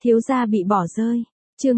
Thiếu gia bị bỏ rơi. Chương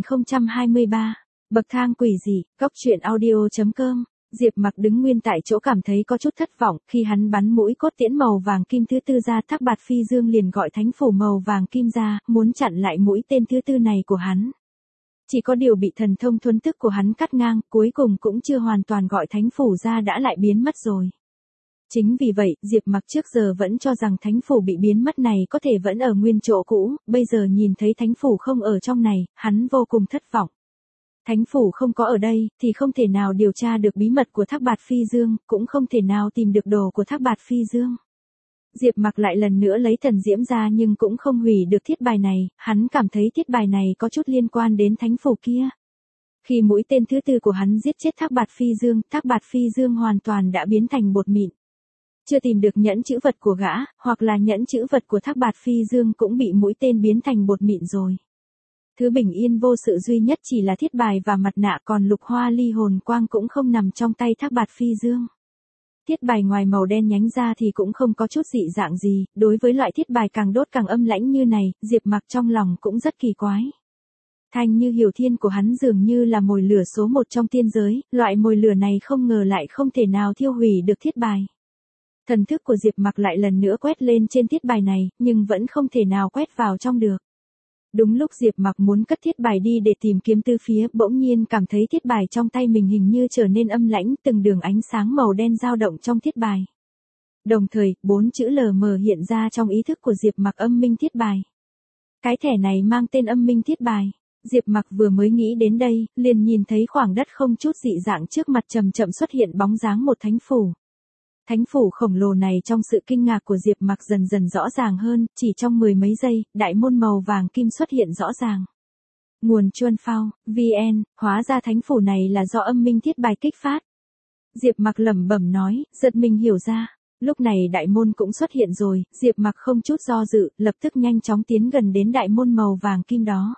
2023. Bậc thang quỷ dị, góc truyện audio.com. Diệp Mặc đứng nguyên tại chỗ cảm thấy có chút thất vọng, khi hắn bắn mũi cốt tiễn màu vàng kim thứ tư ra, Thác Bạt Phi Dương liền gọi thánh phủ màu vàng kim ra, muốn chặn lại mũi tên thứ tư này của hắn. Chỉ có điều bị thần thông thuấn tức của hắn cắt ngang, cuối cùng cũng chưa hoàn toàn gọi thánh phủ ra đã lại biến mất rồi. Chính vì vậy, Diệp Mặc trước giờ vẫn cho rằng thánh phủ bị biến mất này có thể vẫn ở nguyên chỗ cũ, bây giờ nhìn thấy thánh phủ không ở trong này, hắn vô cùng thất vọng. Thánh phủ không có ở đây, thì không thể nào điều tra được bí mật của Thác Bạt Phi Dương, cũng không thể nào tìm được đồ của Thác Bạt Phi Dương. Diệp Mặc lại lần nữa lấy thần diễm ra nhưng cũng không hủy được thiết bài này, hắn cảm thấy thiết bài này có chút liên quan đến thánh phủ kia. Khi mũi tên thứ tư của hắn giết chết Thác Bạt Phi Dương hoàn toàn đã biến thành bột mịn. Chưa tìm được nhẫn chữ vật của gã, hoặc là nhẫn chữ vật của Thác Bạt Phi Dương cũng bị mũi tên biến thành bột mịn rồi. Thứ bình yên vô sự duy nhất chỉ là thiết bài và mặt nạ, còn lục hoa ly hồn quang cũng không nằm trong tay Thác Bạt Phi Dương. Thiết bài ngoài màu đen nhánh ra thì cũng không có chút dị dạng gì, đối với loại thiết bài càng đốt càng âm lãnh như này, Diệp Mặc trong lòng cũng rất kỳ quái. Thanh Như Hiểu Thiên của hắn dường như là mồi lửa số một trong tiên giới, loại mồi lửa này không ngờ lại không thể nào thiêu hủy được thiết bài. Thần thức của Diệp Mặc lại lần nữa quét lên trên thiết bài này, nhưng vẫn không thể nào quét vào trong được. Đúng lúc Diệp Mặc muốn cất thiết bài đi để tìm kiếm từ phía, bỗng nhiên cảm thấy thiết bài trong tay mình hình như trở nên âm lãnh, từng đường ánh sáng màu đen dao động trong thiết bài. Đồng thời, 4 chữ LM hiện ra trong ý thức của Diệp Mặc: âm minh thiết bài. Cái thẻ này mang tên âm minh thiết bài. Diệp Mặc vừa mới nghĩ đến đây, liền nhìn thấy khoảng đất không chút dị dạng trước mặt chậm chậm xuất hiện bóng dáng một thánh phủ. Thánh phủ khổng lồ này trong sự kinh ngạc của Diệp Mặc dần dần rõ ràng hơn, chỉ trong mười mấy giây, đại môn màu vàng kim xuất hiện rõ ràng. Nguồn Chuân Phao, VN, hóa ra thánh phủ này là do âm minh thiết bài kích phát. Diệp Mặc lẩm bẩm nói, giật mình hiểu ra. Lúc này đại môn cũng xuất hiện rồi, Diệp Mặc không chút do dự, lập tức nhanh chóng tiến gần đến đại môn màu vàng kim đó.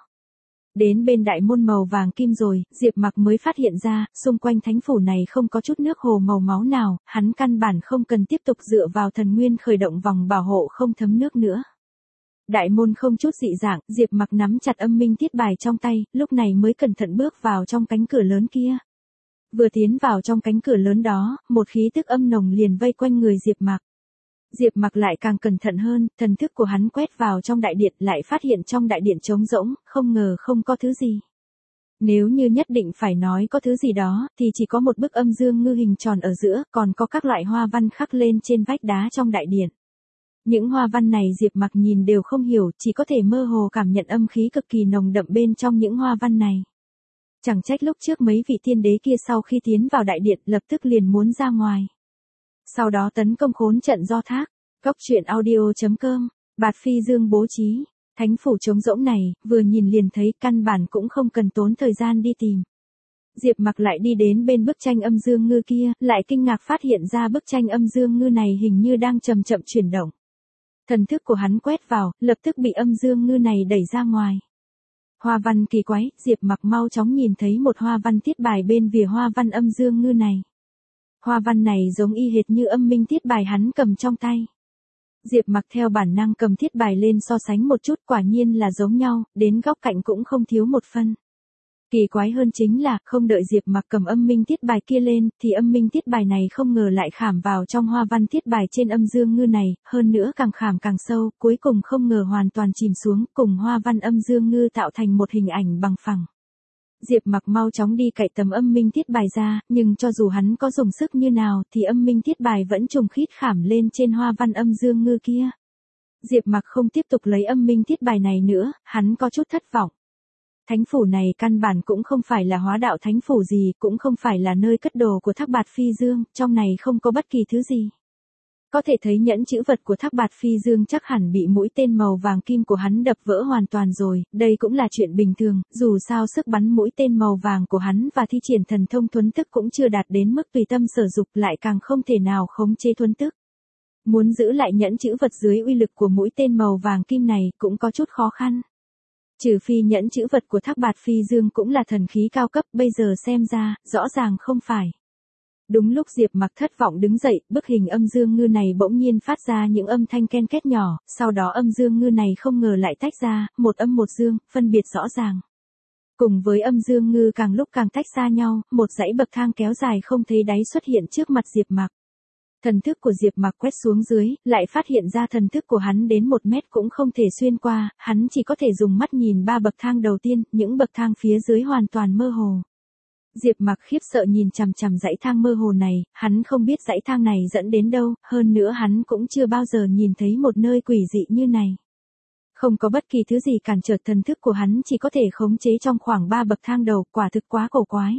Đến bên đại môn màu vàng kim rồi, Diệp Mặc mới phát hiện ra, xung quanh thánh phủ này không có chút nước hồ màu máu nào, hắn căn bản không cần tiếp tục dựa vào thần nguyên khởi động vòng bảo hộ không thấm nước nữa. Đại môn không chút dị dạng, Diệp Mặc nắm chặt âm minh thiết bài trong tay, lúc này mới cẩn thận bước vào trong cánh cửa lớn kia. Vừa tiến vào trong cánh cửa lớn đó, một khí tức âm nồng liền vây quanh người Diệp Mặc. Diệp Mặc lại càng cẩn thận hơn, thần thức của hắn quét vào trong đại điện, lại phát hiện trong đại điện trống rỗng, không ngờ không có thứ gì. Nếu như nhất định phải nói có thứ gì đó, thì chỉ có một bức âm dương ngư hình tròn ở giữa, còn có các loại hoa văn khắc lên trên vách đá trong đại điện. Những hoa văn này Diệp Mặc nhìn đều không hiểu, chỉ có thể mơ hồ cảm nhận âm khí cực kỳ nồng đậm bên trong những hoa văn này. Chẳng trách lúc trước mấy vị tiên đế kia sau khi tiến vào đại điện lập tức liền muốn ra ngoài. Sau đó tấn công khốn trận do Thác. Góc truyện audio.com. Bạt Phi Dương bố trí. Thánh phủ trống rỗng này, vừa nhìn liền thấy, căn bản cũng không cần tốn thời gian đi tìm. Diệp Mặc lại đi đến bên bức tranh âm dương ngư kia, lại kinh ngạc phát hiện ra bức tranh âm dương ngư này hình như đang chậm chậm chuyển động. Thần thức của hắn quét vào, lập tức bị âm dương ngư này đẩy ra ngoài. Hoa văn kỳ quái, Diệp Mặc mau chóng nhìn thấy một hoa văn thiết bài bên vỉa hoa văn âm dương ngư này. Hoa văn này giống y hệt như âm minh thiết bài hắn cầm trong tay. Diệp Mặc theo bản năng cầm thiết bài lên so sánh một chút, quả nhiên là giống nhau, đến góc cạnh cũng không thiếu một phân. Kỳ quái hơn chính là, không đợi Diệp Mặc cầm âm minh thiết bài kia lên, thì âm minh thiết bài này không ngờ lại khảm vào trong hoa văn thiết bài trên âm dương ngư này, hơn nữa càng khảm càng sâu, cuối cùng không ngờ hoàn toàn chìm xuống, cùng hoa văn âm dương ngư tạo thành một hình ảnh bằng phẳng. Diệp Mặc mau chóng đi cạy tấm âm minh thiết bài ra, nhưng cho dù hắn có dùng sức như nào thì âm minh thiết bài vẫn trùng khít khảm lên trên hoa văn âm dương ngư kia. Diệp Mặc không tiếp tục lấy âm minh thiết bài này nữa, hắn có chút thất vọng. Thánh phủ này căn bản cũng không phải là hóa đạo thánh phủ gì, cũng không phải là nơi cất đồ của Thác Bạt Phi Dương, trong này không có bất kỳ thứ gì. Có thể thấy nhẫn chữ vật của Thác Bạt Phi Dương chắc hẳn bị mũi tên màu vàng kim của hắn đập vỡ hoàn toàn rồi, đây cũng là chuyện bình thường, dù sao sức bắn mũi tên màu vàng của hắn và thi triển thần thông thuấn tức cũng chưa đạt đến mức tùy tâm sở dục, lại càng không thể nào khống chế thuấn tức. Muốn giữ lại nhẫn chữ vật dưới uy lực của mũi tên màu vàng kim này cũng có chút khó khăn. Trừ phi nhẫn chữ vật của Thác Bạt Phi Dương cũng là thần khí cao cấp, bây giờ xem ra, rõ ràng không phải. Đúng lúc Diệp Mặc thất vọng đứng dậy, bức hình âm dương ngư này bỗng nhiên phát ra những âm thanh ken két nhỏ, sau đó âm dương ngư này không ngờ lại tách ra, một âm một dương, phân biệt rõ ràng. Cùng với âm dương ngư càng lúc càng tách xa nhau, một dãy bậc thang kéo dài không thấy đáy xuất hiện trước mặt Diệp Mặc. Thần thức của Diệp Mặc quét xuống dưới, lại phát hiện ra thần thức của hắn đến 1 mét cũng không thể xuyên qua, hắn chỉ có thể dùng mắt nhìn 3 bậc thang đầu tiên, những bậc thang phía dưới hoàn toàn mơ hồ. Diệp Mặc khiếp sợ nhìn chằm chằm dãy thang mơ hồ này, hắn không biết dãy thang này dẫn đến đâu, hơn nữa hắn cũng chưa bao giờ nhìn thấy một nơi quỷ dị như này. Không có bất kỳ thứ gì cản trở thần thức của hắn, chỉ có thể khống chế trong khoảng 3 bậc thang đầu, quả thực quá cổ quái.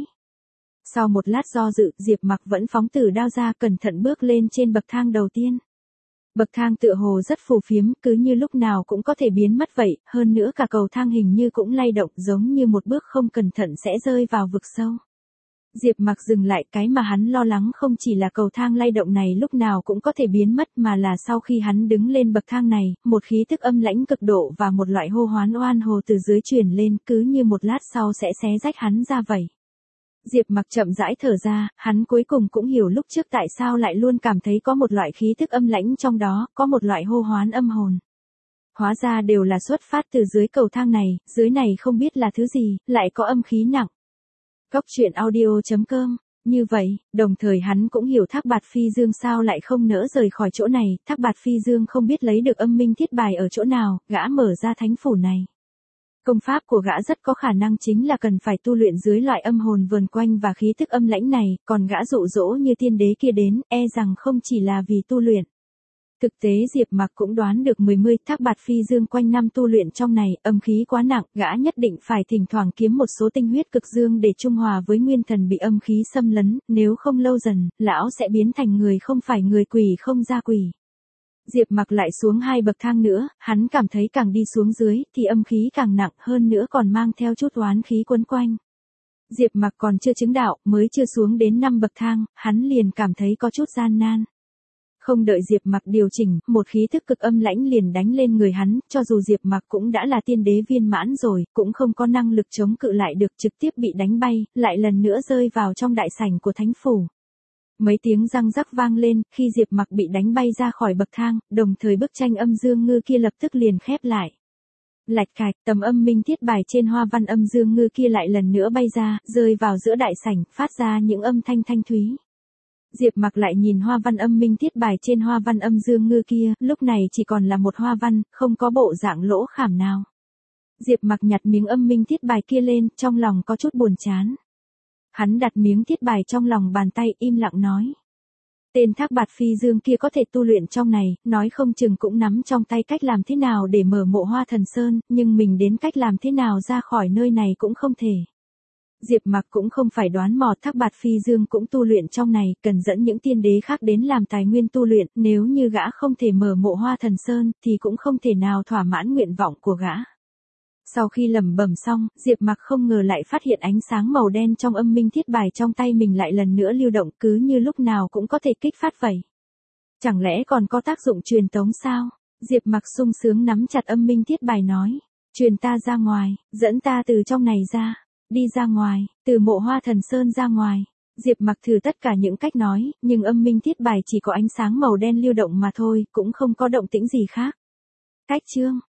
Sau một lát do dự, Diệp Mặc vẫn phóng tử đao ra, cẩn thận bước lên trên bậc thang đầu tiên. Bậc thang tựa hồ rất phù phiếm, cứ như lúc nào cũng có thể biến mất vậy, hơn nữa cả cầu thang hình như cũng lay động, giống như một bước không cẩn thận sẽ rơi vào vực sâu. Diệp Mặc dừng lại, cái mà hắn lo lắng không chỉ là cầu thang lay động này lúc nào cũng có thể biến mất, mà là sau khi hắn đứng lên bậc thang này, một khí tức âm lãnh cực độ và một loại hô hoán oan hồ từ dưới truyền lên, cứ như một lát sau sẽ xé rách hắn ra vậy. Diệp Mặc chậm rãi thở ra, hắn cuối cùng cũng hiểu lúc trước tại sao lại luôn cảm thấy có một loại khí tức âm lãnh trong đó, có một loại hô hoán âm hồn. Hóa ra đều là xuất phát từ dưới cầu thang này, dưới này không biết là thứ gì, lại có âm khí nặng. Góc truyện audio.com. Như vậy, đồng thời hắn cũng hiểu Thác Bạt Phi Dương sao lại không nỡ rời khỏi chỗ này, Thác Bạt Phi Dương không biết lấy được âm minh thiết bài ở chỗ nào, gã mở ra thánh phủ này. Công pháp của gã rất có khả năng chính là cần phải tu luyện dưới loại âm hồn vờn quanh và khí tức âm lãnh này, còn gã dụ dỗ như tiên đế kia đến, e rằng không chỉ là vì tu luyện. Thực tế Diệp Mặc cũng đoán được 10 Thác Bạt Phi Dương quanh năm tu luyện trong này, âm khí quá nặng, gã nhất định phải thỉnh thoảng kiếm một số tinh huyết cực dương để trung hòa với nguyên thần bị âm khí xâm lấn, nếu không lâu dần, lão sẽ biến thành người không phải người, quỷ không ra quỷ. Diệp Mặc lại xuống 2 bậc thang nữa, hắn cảm thấy càng đi xuống dưới thì âm khí càng nặng, hơn nữa còn mang theo chút oán khí quấn quanh. Diệp Mặc còn chưa chứng đạo, mới chưa xuống đến 5 bậc thang, hắn liền cảm thấy có chút gian nan. Không đợi Diệp Mặc điều chỉnh, một khí thức cực âm lãnh liền đánh lên người hắn, cho dù Diệp Mặc cũng đã là tiên đế viên mãn rồi, cũng không có năng lực chống cự lại được, trực tiếp bị đánh bay, lại lần nữa rơi vào trong đại sảnh của thánh phủ. Mấy tiếng răng rắc vang lên, khi Diệp Mặc bị đánh bay ra khỏi bậc thang, đồng thời bức tranh âm dương ngư kia lập tức liền khép lại. Lạch cạch, tấm âm minh thiết bài trên hoa văn âm dương ngư kia lại lần nữa bay ra, rơi vào giữa đại sảnh, phát ra những âm thanh thanh thúy. Diệp Mặc lại nhìn hoa văn âm minh thiết bài trên hoa văn âm dương ngư kia, lúc này chỉ còn là một hoa văn, không có bộ dạng lỗ khảm nào. Diệp Mặc nhặt miếng âm minh thiết bài kia lên, trong lòng có chút buồn chán. Hắn đặt miếng thiết bài trong lòng bàn tay, im lặng nói. Tên Thác Bạt Phi Dương kia có thể tu luyện trong này, nói không chừng cũng nắm trong tay cách làm thế nào để mở mộ Hoa Thần Sơn, nhưng mình đến cách làm thế nào ra khỏi nơi này cũng không thể. Diệp Mặc cũng không phải đoán mò, Thác Bạt Phi Dương cũng tu luyện trong này, cần dẫn những tiên đế khác đến làm tài nguyên tu luyện, nếu như gã không thể mở mộ Hoa Thần Sơn, thì cũng không thể nào thỏa mãn nguyện vọng của gã. Sau khi lẩm bẩm xong, Diệp Mặc không ngờ lại phát hiện ánh sáng màu đen trong âm minh thiết bài trong tay mình lại lần nữa lưu động, cứ như lúc nào cũng có thể kích phát vậy. Chẳng lẽ còn có tác dụng truyền tống sao? Diệp Mặc sung sướng nắm chặt âm minh thiết bài nói. Truyền ta ra ngoài, dẫn ta từ trong này ra, đi ra ngoài, từ mộ Hoa Thần Sơn ra ngoài. Diệp Mặc thử tất cả những cách nói, nhưng âm minh thiết bài chỉ có ánh sáng màu đen lưu động mà thôi, cũng không có động tĩnh gì khác. Cách chương